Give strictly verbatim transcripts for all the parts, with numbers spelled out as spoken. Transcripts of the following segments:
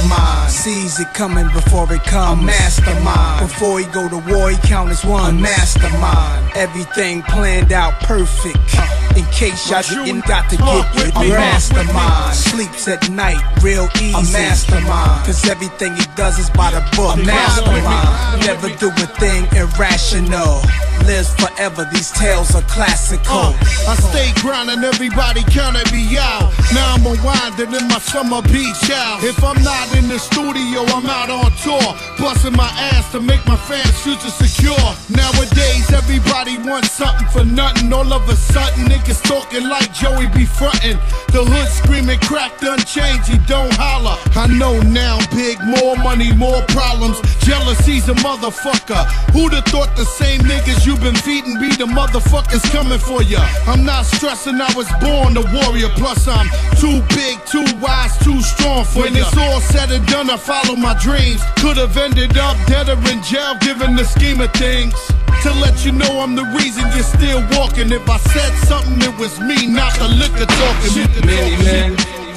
mastermind. Sees it coming before it comes. A mastermind. Before he go to war, he count as one. A mastermind. Everything planned out perfect. In case y'all didn't got to get with me. A mastermind. Sleeps at night real easy. A mastermind. Cause everything he does is by the book. A mastermind. Never do a thing irrational. Lives forever, these tales are classical. uh, I stay grinding, everybody counted me out. Now I'm unwinding in my summer beach house. If I'm not in the studio, I'm out on tour, busting my ass to make my fans' future secure. Nowadays, everybody wants something for nothing. All of a sudden, niggas talking like Joey be frontin'. The hood screaming, crack done change, he don't holler. I know now, big, more money, more problems. Jealousy's a motherfucker. Who'd have thought the same niggas you been feeding be the motherfuckers coming for ya? I'm not stressing, I was born a warrior. Plus I'm too big, too wise, too strong for when ya. It's all said and done, I follow my dreams. Could've ended up dead or in jail given the scheme of things. To let you know I'm the reason you're still walking. If I said something, it was me, not the liquor talking. Many men,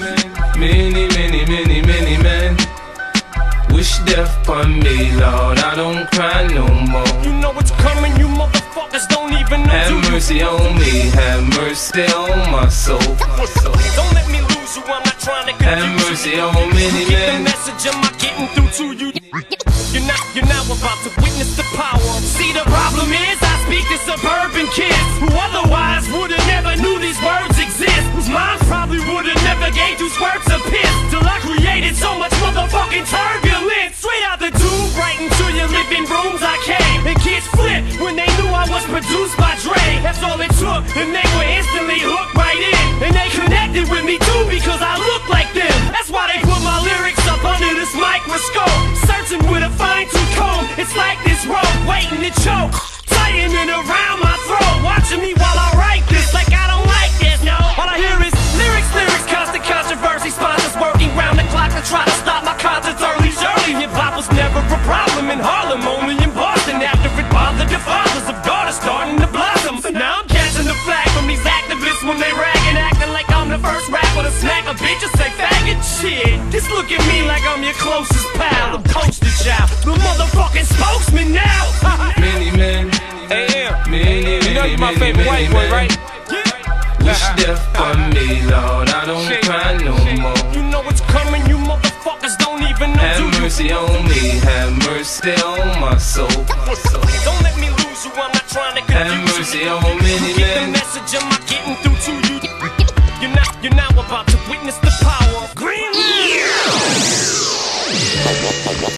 many, many, many, many men wish death upon me, Lord, I don't cry no more. You know it's coming, you motherfuckers don't even know. Have mercy on me, have mercy on my soul. Don't let me lose you, I'm not trying to confuse you. Have mercy on many Get men. the message, am I getting through to you? You're not, you're now about to witness the power. See, the problem is I speak to suburban kids who otherwise would've never knew these words exist. Whose minds probably would've never gave two squirts of piss till I created so much motherfucking turbulence. Straight out the tube, right into your living rooms I came. And kids flipped when they knew I was produced by Dre. That's all it took, and they were instantly hooked right in. And they connected with me too because I look like them. That's why they put my lyrics up under this microscope, searching with a fine-tooth comb. It's like this rope waiting to choke, tightening around my throat, watching me while I write this like I don't like this. No, all I hear is lyrics, lyrics, constant controversy. Sponsors working round the clock to try to stop my concerts early. Early hip-hop was never a problem in Harlem, only in Boston. After it bothered the fathers of daughters starting to blossom. Now I'm catching the flag from these activists when they rag and acting like I'm the first rapper to smack a bitch or say faggot shit. Just look at me like I'm your closest pal, the poster child, the motherfucking spokesman now. Many men, Hey, yeah. many, You know many, you're my many, favorite many white boy, men right? wish death upon me, Lord, I don't cry no more. You know it's coming, you motherfuckers don't even know. Have mercy on me, have mercy on my soul. Don't let me lose you, I'm not trying to confuse you. Have mercy on many Get the men. message, am I getting through to you? You're not, you're now about to witness the power of Green.